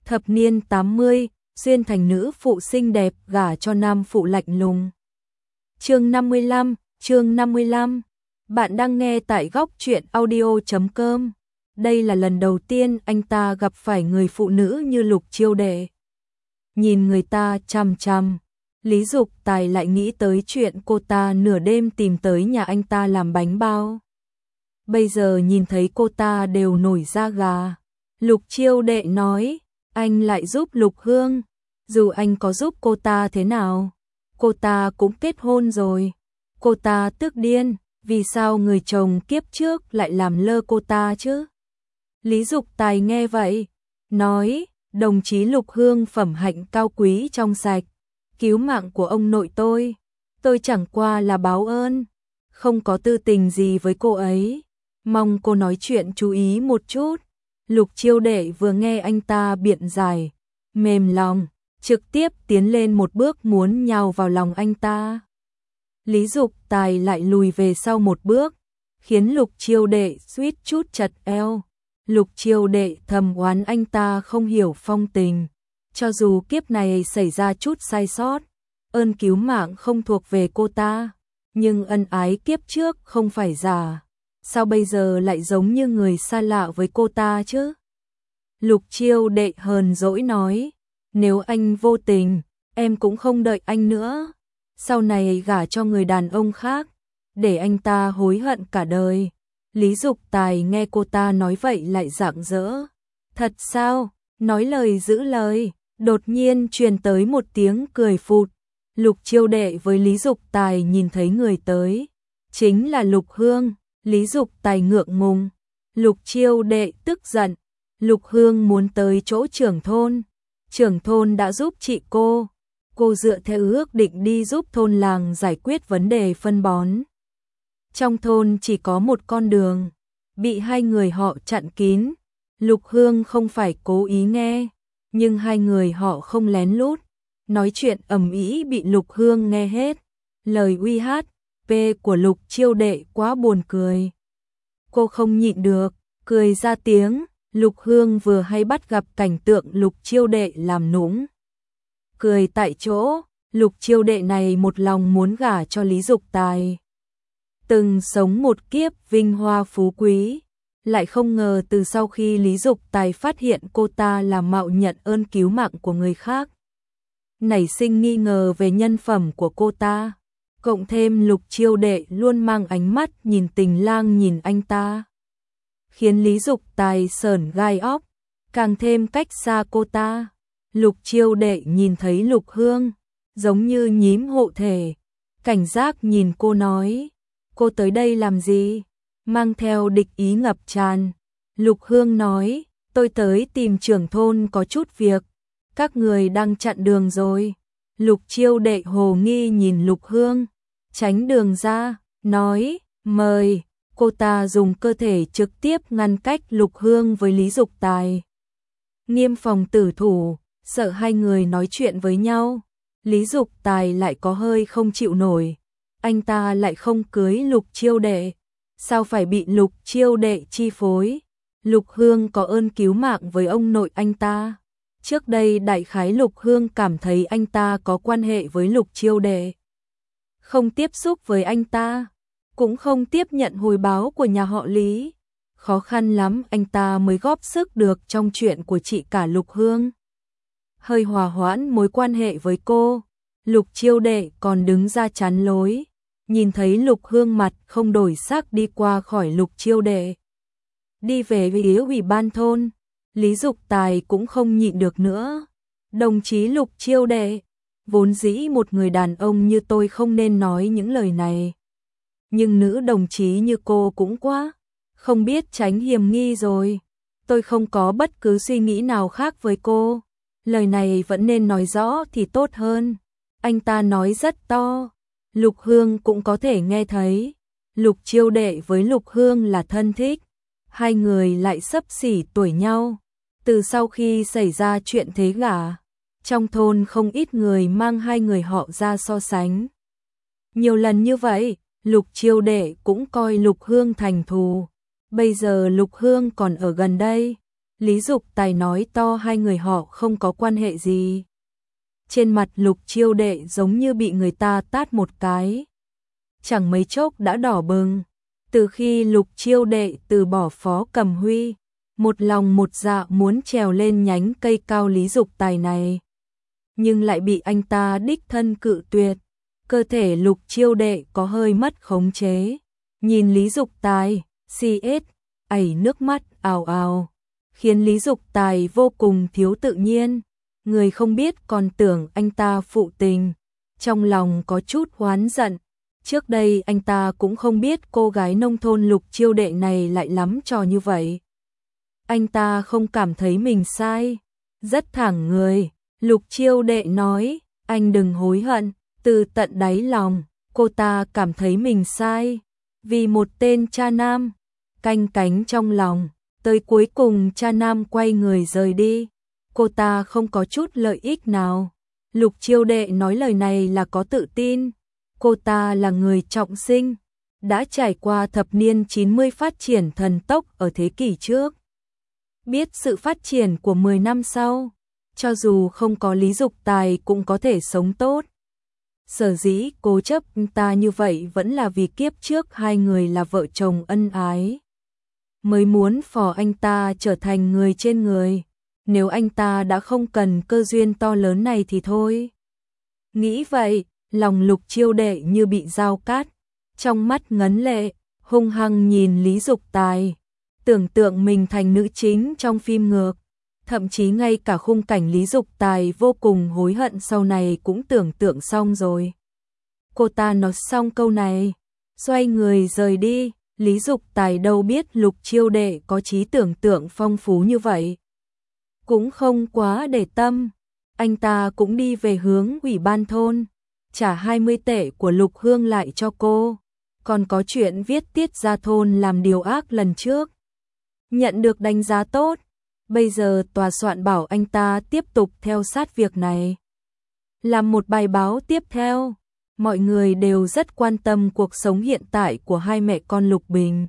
Thập niên 80, xuyên thành nữ phụ xinh đẹp gả cho nam phụ lạnh lùng. Chương 55. Bạn đang nghe tại góc truyện audio.com. Đây là lần đầu tiên anh ta gặp phải người phụ nữ như Lục Chiêu Đệ. Nhìn người ta chằm chằm, Lý Dục Tài lại nghĩ tới chuyện cô ta nửa đêm tìm tới nhà anh ta làm bánh bao. Bây giờ nhìn thấy cô ta đều nổi da gà. Lục Chiêu Đệ nói, anh lại giúp Lục Hương, dù anh có giúp cô ta thế nào, cô ta cũng kết hôn rồi. Cô ta tức điên, vì sao người chồng kiếp trước lại làm lơ cô ta chứ? Lý Dục Tài nghe vậy, nói, đồng chí Lục Hương phẩm hạnh cao quý trong sạch, cứu mạng của ông nội tôi chẳng qua là báo ơn, không có tư tình gì với cô ấy, mong cô nói chuyện chú ý một chút. Lục Chiêu Đệ vừa nghe anh ta biện giải, mềm lòng, trực tiếp tiến lên một bước muốn nhào vào lòng anh ta. Lý Dục Tài lại lùi về sau một bước, khiến Lục Chiêu Đệ suýt chút chật eo. Lục Chiêu Đệ thầm oán anh ta không hiểu phong tình, cho dù kiếp này xảy ra chút sai sót, ơn cứu mạng không thuộc về cô ta, nhưng ân ái kiếp trước không phải giả, sao bây giờ lại giống như người xa lạ với cô ta chứ? Lục Chiêu Đệ hờn dỗi nói, nếu anh vô tình, em cũng không đợi anh nữa, sau này gả cho người đàn ông khác, để anh ta hối hận cả đời. Lý Dục Tài nghe cô ta nói vậy lại rạng rỡ. Thật sao? Nói lời giữ lời. Đột nhiên truyền tới một tiếng cười phụt. Lục Chiêu Đệ với Lý Dục Tài nhìn thấy người tới, chính là Lục Hương. Lý Dục Tài ngượng ngùng. Lục Chiêu Đệ tức giận. Lục Hương muốn tới chỗ trưởng thôn. Trưởng thôn đã giúp chị cô dựa theo ước định đi giúp thôn làng giải quyết vấn đề phân bón. Trong thôn chỉ có một con đường, bị hai người họ chặn kín. Lục Hương không phải cố ý nghe, nhưng hai người họ không lén lút, nói chuyện ầm ĩ bị Lục Hương nghe hết. Lời uy hát của Lục Chiêu Đệ quá buồn cười. Cô không nhịn được, cười ra tiếng. Lục Hương vừa hay bắt gặp cảnh tượng Lục Chiêu Đệ làm nũng cười tại chỗ. Lục Chiêu Đệ này một lòng muốn gả cho Lý Dục Tài, từng sống một kiếp vinh hoa phú quý, lại không ngờ từ sau khi Lý Dục Tài phát hiện cô ta là mạo nhận ơn cứu mạng của người khác, nảy sinh nghi ngờ về nhân phẩm của cô ta, cộng thêm Lục Chiêu Đệ luôn mang ánh mắt nhìn tình lang nhìn anh ta, khiến Lý Dục Tài sởn gai óc, càng thêm cách xa cô ta. Lục Chiêu Đệ nhìn thấy Lục Hương, giống như nhím hộ thể, cảnh giác nhìn cô nói, cô tới đây làm gì? Mang theo địch ý ngập tràn. Lục Hương nói, tôi tới tìm trưởng thôn có chút việc, các người đang chặn đường rồi. Lục Chiêu Đệ hồ nghi nhìn Lục Hương, tránh đường ra, nói, mời. Cô ta dùng cơ thể trực tiếp ngăn cách Lục Hương với Lý Dục Tài. Nghiêm phòng tử thủ, sợ hai người nói chuyện với nhau. Lý Dục Tài lại có hơi không chịu nổi. Anh ta lại không cưới Lục Chiêu Đệ, sao phải bị Lục Chiêu Đệ chi phối? Lục Hương có ơn cứu mạng với ông nội anh ta. Trước đây đại khái Lục Hương cảm thấy anh ta có quan hệ với Lục Chiêu Đệ, không tiếp xúc với anh ta, cũng không tiếp nhận hồi báo của nhà họ Lý. Khó khăn lắm anh ta mới góp sức được trong chuyện của chị cả Lục Hương, hơi hòa hoãn mối quan hệ với cô. Lục Chiêu Đệ còn đứng ra chắn lối, nhìn thấy Lục Hương mặt không đổi sắc đi qua khỏi Lục Chiêu Đệ, đi về phía ủy ban thôn. Lý Dục Tài cũng không nhịn được nữa. Đồng chí Lục Chiêu Đệ, vốn dĩ một người đàn ông như tôi không nên nói những lời này, nhưng nữ đồng chí như cô cũng quá không biết tránh hiểm nghi rồi. Tôi không có bất cứ suy nghĩ nào khác với cô, lời này vẫn nên nói rõ thì tốt hơn. Anh ta nói rất to, Lục Hương cũng có thể nghe thấy. Lục Chiêu Đệ với Lục Hương là thân thích, hai người lại xấp xỉ tuổi nhau. Từ sau khi xảy ra chuyện thế gả, trong thôn không ít người mang hai người họ ra so sánh. Nhiều lần như vậy, Lục Chiêu Đệ cũng coi Lục Hương thành thù. Bây giờ Lục Hương còn ở gần đây, Lý Dục Tài nói to hai người họ không có quan hệ gì. Trên mặt Lục Chiêu Đệ giống như bị người ta tát một cái. Chẳng mấy chốc đã đỏ bừng. Từ khi Lục Chiêu Đệ từ bỏ Phó Cầm Huy, một lòng một dạ muốn trèo lên nhánh cây cao Lý Dục Tài này, nhưng lại bị anh ta đích thân cự tuyệt. Cơ thể Lục Chiêu Đệ có hơi mất khống chế. Nhìn Lý Dục Tài, CS, ảy nước mắt ào ào, khiến Lý Dục Tài vô cùng thiếu tự nhiên. Người không biết còn tưởng anh ta phụ tình, trong lòng có chút oán giận. Trước đây anh ta cũng không biết cô gái nông thôn Lục Chiêu Đệ này lại lắm trò như vậy. Anh ta không cảm thấy mình sai, rất thẳng người. Lục Chiêu Đệ nói, anh đừng hối hận. Từ tận đáy lòng, cô ta cảm thấy mình sai, vì một tên cha nam, canh cánh trong lòng, tới cuối cùng cha nam quay người rời đi, cô ta không có chút lợi ích nào. Lục Chiêu Đệ nói lời này là có tự tin, cô ta là người trọng sinh, đã trải qua thập niên 90 phát triển thần tốc ở thế kỷ trước. Biết sự phát triển của 10 năm sau, cho dù không có Lý Dục Tài cũng có thể sống tốt. Sở dĩ cố chấp ta như vậy vẫn là vì kiếp trước hai người là vợ chồng ân ái, mới muốn phò anh ta trở thành người trên người. Nếu anh ta đã không cần cơ duyên to lớn này thì thôi. Nghĩ vậy, lòng Lục Chiêu Đệ như bị dao cát, trong mắt ngấn lệ, hung hăng nhìn Lý Dục Tài, tưởng tượng mình thành nữ chính trong phim ngược. Thậm chí ngay cả khung cảnh Lý Dục Tài vô cùng hối hận sau này cũng tưởng tượng xong rồi. Cô ta nói xong câu này, xoay người rời đi. Lý Dục Tài đâu biết Lục Chiêu Đệ có trí tưởng tượng phong phú như vậy, cũng không quá để tâm. Anh ta cũng đi về hướng ủy ban thôn, trả 20 tệ của Lục Hương lại cho cô, còn có chuyện viết tiết ra thôn làm điều ác lần trước, nhận được đánh giá tốt. Bây giờ tòa soạn bảo anh ta tiếp tục theo sát việc này, làm một bài báo tiếp theo. Mọi người đều rất quan tâm cuộc sống hiện tại của hai mẹ con Lục Bình.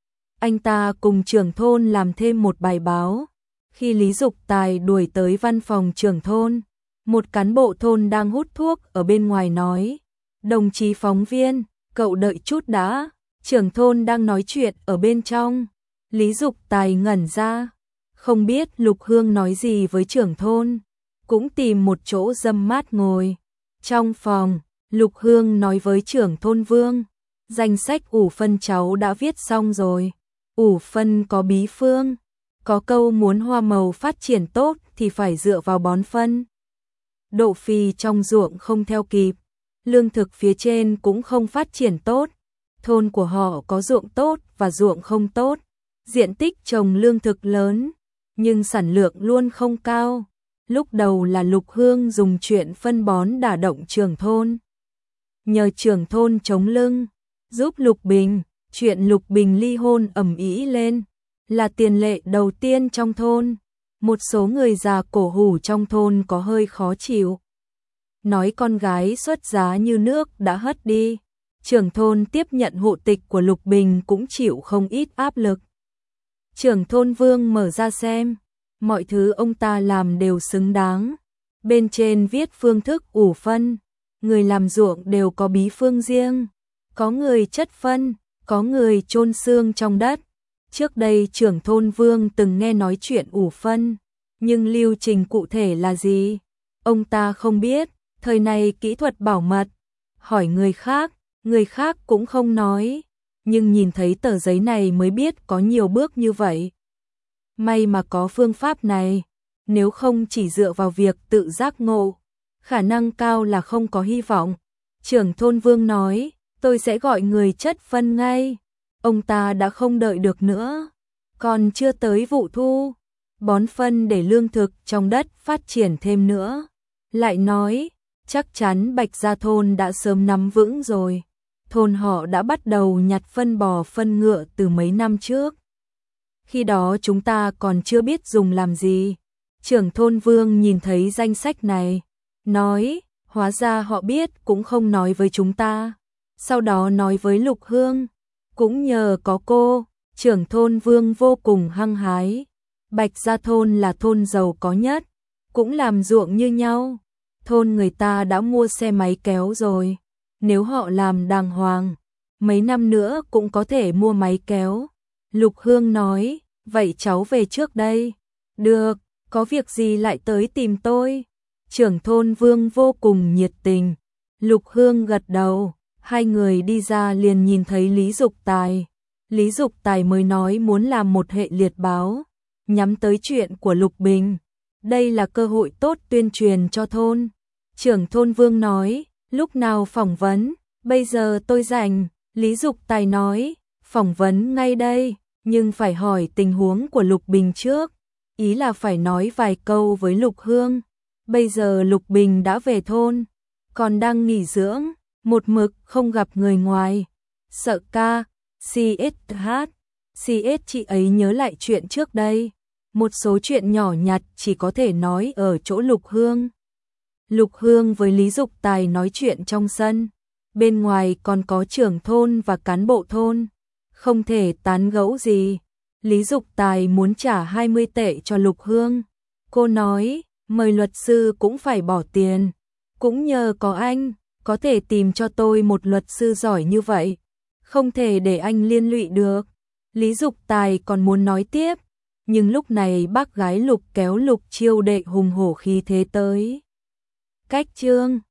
Anh ta cùng trưởng thôn làm thêm một bài báo. Khi Lý Dục Tài đuổi tới văn phòng trưởng thôn, một cán bộ thôn đang hút thuốc ở bên ngoài nói, đồng chí phóng viên, cậu đợi chút đã. Trưởng thôn đang nói chuyện ở bên trong. Lý Dục Tài ngẩn ra, không biết Lục Hương nói gì với trưởng thôn, cũng tìm một chỗ râm mát ngồi. Trong phòng, Lục Hương nói với trưởng thôn Vương, danh sách ủ phân cháu đã viết xong rồi. Ủ phân có bí phương, có câu muốn hoa màu phát triển tốt thì phải dựa vào bón phân. Độ phì trong ruộng không theo kịp, lương thực phía trên cũng không phát triển tốt. Thôn của họ có ruộng tốt và ruộng không tốt, diện tích trồng lương thực lớn, nhưng sản lượng luôn không cao. Lúc đầu là Lục Hương dùng chuyện phân bón đả động trưởng thôn, nhờ trưởng thôn chống lưng, giúp Lục Bình. Chuyện Lục Bình ly hôn ầm ĩ lên, là tiền lệ đầu tiên trong thôn. Một số người già cổ hủ trong thôn có hơi khó chịu, nói con gái xuất giá như nước đã hất đi. Trưởng thôn tiếp nhận hộ tịch của Lục Bình cũng chịu không ít áp lực. Trưởng thôn Vương mở ra xem, mọi thứ ông ta làm đều xứng đáng. Bên trên viết phương thức ủ phân, người làm ruộng đều có bí phương riêng, có người chất phân, có người chôn xương trong đất. Trước đây trưởng thôn Vương từng nghe nói chuyện ủ phân, nhưng lưu trình cụ thể là gì, ông ta không biết. Thời này kỹ thuật bảo mật, hỏi người khác cũng không nói, nhưng nhìn thấy tờ giấy này mới biết có nhiều bước như vậy. May mà có phương pháp này, nếu không chỉ dựa vào việc tự giác ngộ, khả năng cao là không có hy vọng. Trưởng thôn Vương nói, tôi sẽ gọi người chất phân ngay. Ông ta đã không đợi được nữa, còn chưa tới vụ thu, bón phân để lương thực trong đất phát triển thêm nữa. Lại nói, chắc chắn Bạch Gia thôn đã sớm nắm vững rồi. Thôn họ đã bắt đầu nhặt phân bò phân ngựa từ mấy năm trước. Khi đó chúng ta còn chưa biết dùng làm gì. Trưởng thôn Vương nhìn thấy danh sách này, nói, hóa ra họ biết cũng không nói với chúng ta. Sau đó nói với Lục Hương, cũng nhờ có cô. Trưởng thôn Vương vô cùng hăng hái, Bạch Gia thôn là thôn giàu có nhất, cũng làm ruộng như nhau. Thôn người ta đã mua xe máy kéo rồi, nếu họ làm đàng hoàng, mấy năm nữa cũng có thể mua máy kéo. Lục Hương nói, vậy cháu về trước đây. Được, có việc gì lại tới tìm tôi. Trưởng thôn Vương vô cùng nhiệt tình. Lục Hương gật đầu, hai người đi ra liền nhìn thấy Lý Dục Tài. Lý Dục Tài mới nói muốn làm một hệ liệt báo, nhắm tới chuyện của Lục Bình. Đây là cơ hội tốt tuyên truyền cho thôn. Trưởng thôn Vương nói, lúc nào phỏng vấn, bây giờ tôi rảnh. Lý Dục Tài nói, phỏng vấn ngay đây, nhưng phải hỏi tình huống của Lục Bình trước. Ý là phải nói vài câu với Lục Hương. Bây giờ Lục Bình đã về thôn, còn đang nghỉ dưỡng, một mực không gặp người ngoài. Sợ ca, CSH, chị ấy nhớ lại chuyện trước đây. Một số chuyện nhỏ nhặt chỉ có thể nói ở chỗ Lục Hương. Lục Hương với Lý Dục Tài nói chuyện trong sân. Bên ngoài còn có trưởng thôn và cán bộ thôn. Không thể tán gẫu gì. Lý Dục Tài muốn trả 20 tệ cho Lục Hương. Cô nói, mời luật sư cũng phải bỏ tiền. Cũng nhờ có anh, có thể tìm cho tôi một luật sư giỏi như vậy. Không thể để anh liên lụy được. Lý Dục Tài còn muốn nói tiếp, nhưng lúc này bác gái Lục kéo Lục Chiêu Đệ hùng hổ khí thế tới. Cách Trương